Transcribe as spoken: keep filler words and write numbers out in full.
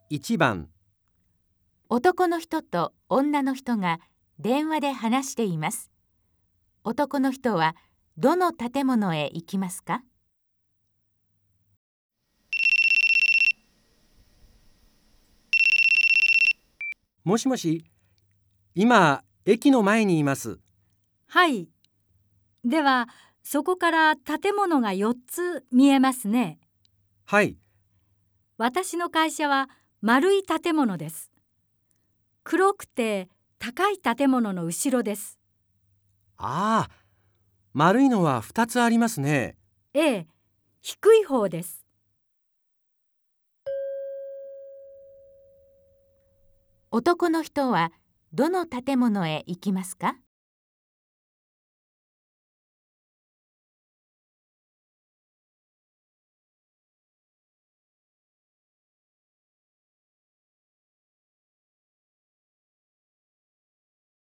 いちばん、 男の人と女の人が電話で話しています。男の人はどの建物へ行きますか？ もしもし、今、駅の前にいます。 はい。では、そこから建物がよっつ見えますね。 はい、 私の会社は丸い建物です。黒くて高い建物の後ろです。 ああ、丸いのはふたつありますね。 ええ、低い方です。 男の人はどの建物へ行きますか？